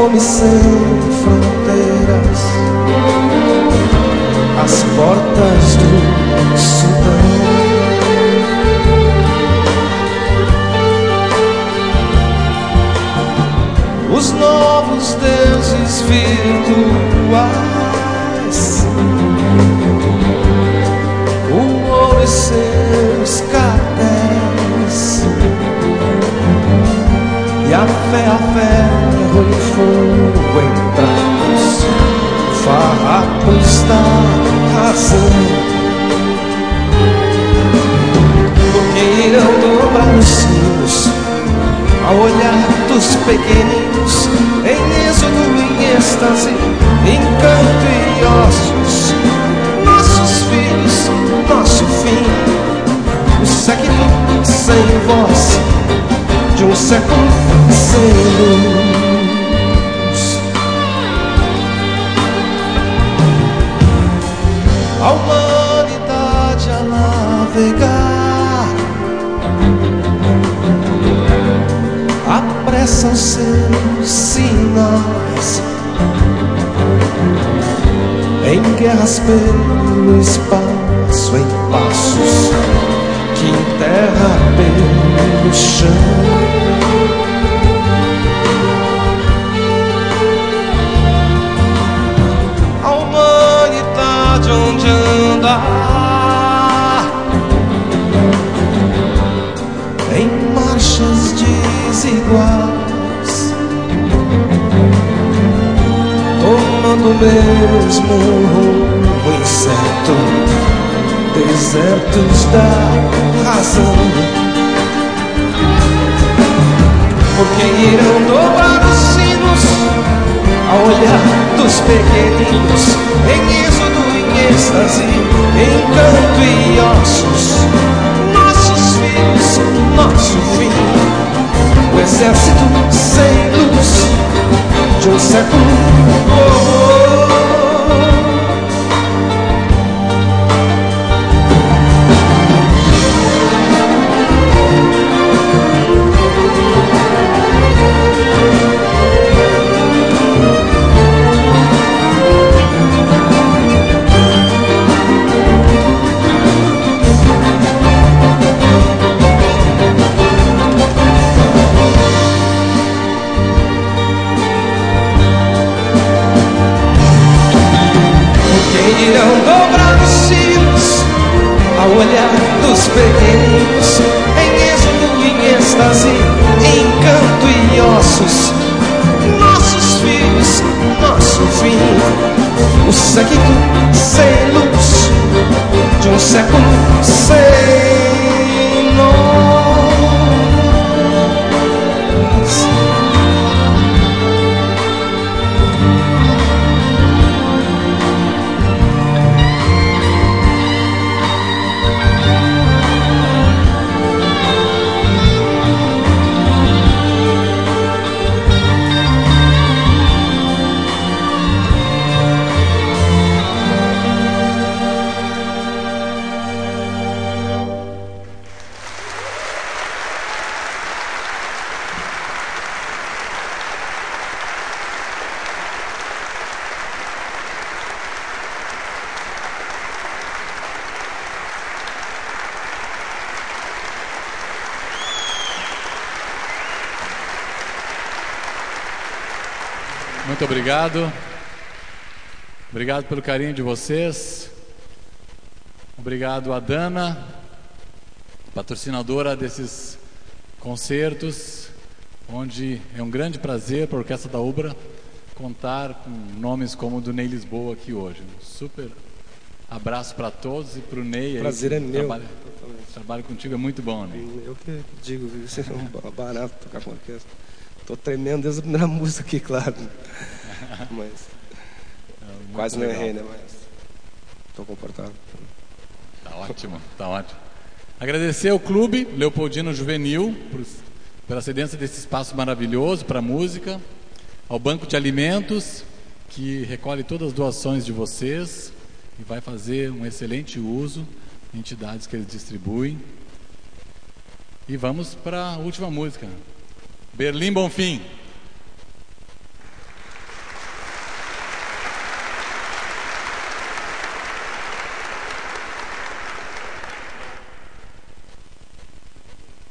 fome sem fronteiras, as portas do Sudão. Os novos deuses virtuais, o ouro e seus cartéis, e a ferro e fogo em pratos, farrapos da razão. Porque irão dobrar os sinos ao olhar dos pequeninos, em êxodo, em êxtase, encanto e ossos. Nossos filhos, nosso fim, o século sem voz de um século sem luz. A humanidade a navegar apressa os seus sinais em guerras pelo espaço, em passos que enterra pelo chão. A humanidade onde andar em marchas desiguais, tomando o mesmo rumo incerto, desertos da razão. Porque irão dobrar os sinos ao olhar dos pequeninos, em êxodo, em êxtase, em canto e ossos. Nossos filhos, nosso fim, o exército sem luz de um século. Irão dobrar os sinos ao olhar dos pequeninos, em êxodo, em êxtase, em canto e ossos. Nossos filhos, nosso fim, o século sem luz de um século sem nós. Muito obrigado. Obrigado pelo carinho de vocês. Obrigado a Dana, patrocinadora desses concertos, onde é um grande prazer para a Orquestra da Ubra contar com nomes como o do Ney Lisboa aqui hoje. Um super abraço para todos e para o Ney. Prazer é meu. O trabalho contigo é muito bom, Ney. Eu que digo, isso é um barato tocar com a orquestra. Estou tremendo desde a primeira música aqui, claro. Mas quase não errei, né? Mas estou confortável. Tá ótimo, tá ótimo. Agradecer ao Clube Leopoldino Juvenil pela cedência desse espaço maravilhoso para a música, ao Banco de Alimentos, que recolhe todas as doações de vocês e vai fazer um excelente uso em entidades que eles distribuem. E vamos para a última música. Berlim Bonfim.